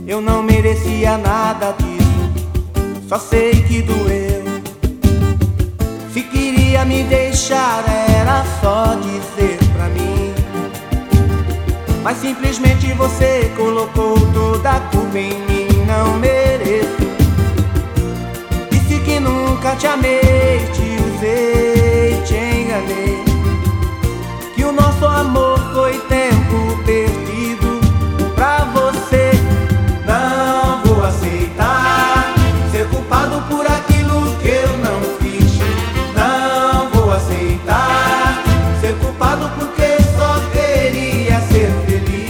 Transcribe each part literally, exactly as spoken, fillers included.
Eu não merecia nada disso, só sei que doeu. Se queria me deixar era só dizer pra mim, mas simplesmente você colocou toda a culpa em mim. Não mereço. Disse que nunca te amei, te usei, te enganei, que o nosso amor foi tempo perdido pra você. Não vou aceitar ser culpado por aquilo que eu não fiz. Não vou aceitar ser culpado porque só queria ser feliz.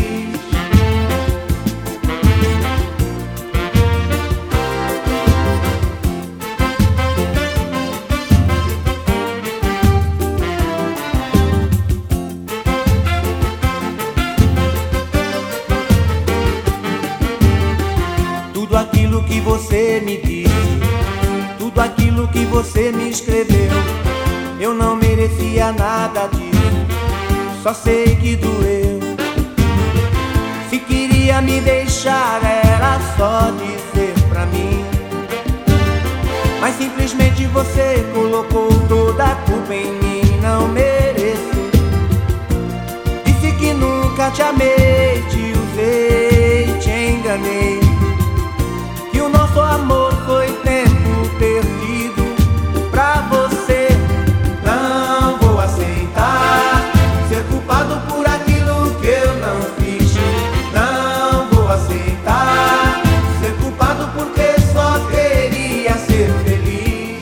Tudo aquilo que você me disse, tudo aquilo que você me escreveu, eu não merecia nada disso, só sei que doeu. Se queria me deixar era só dizer pra mim, mas simplesmente você colocou toda a culpa em mim. Não mereço. Disse que nunca te amei, te usei, te enganei, que o nosso amor foi tempo perdido pra você. Não vou aceitar ser culpado por aquilo que eu não fiz. Não vou aceitar ser culpado porque só queria ser feliz.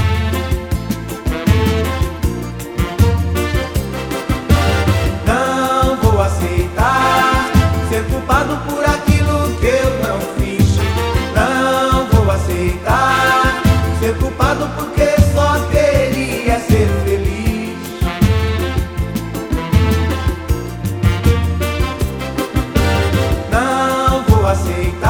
Não vou aceitar ser culpado por aquilo que eu não fiz. Não vou aceitar ser culpado porque só queria ser feliz. Não vou aceitar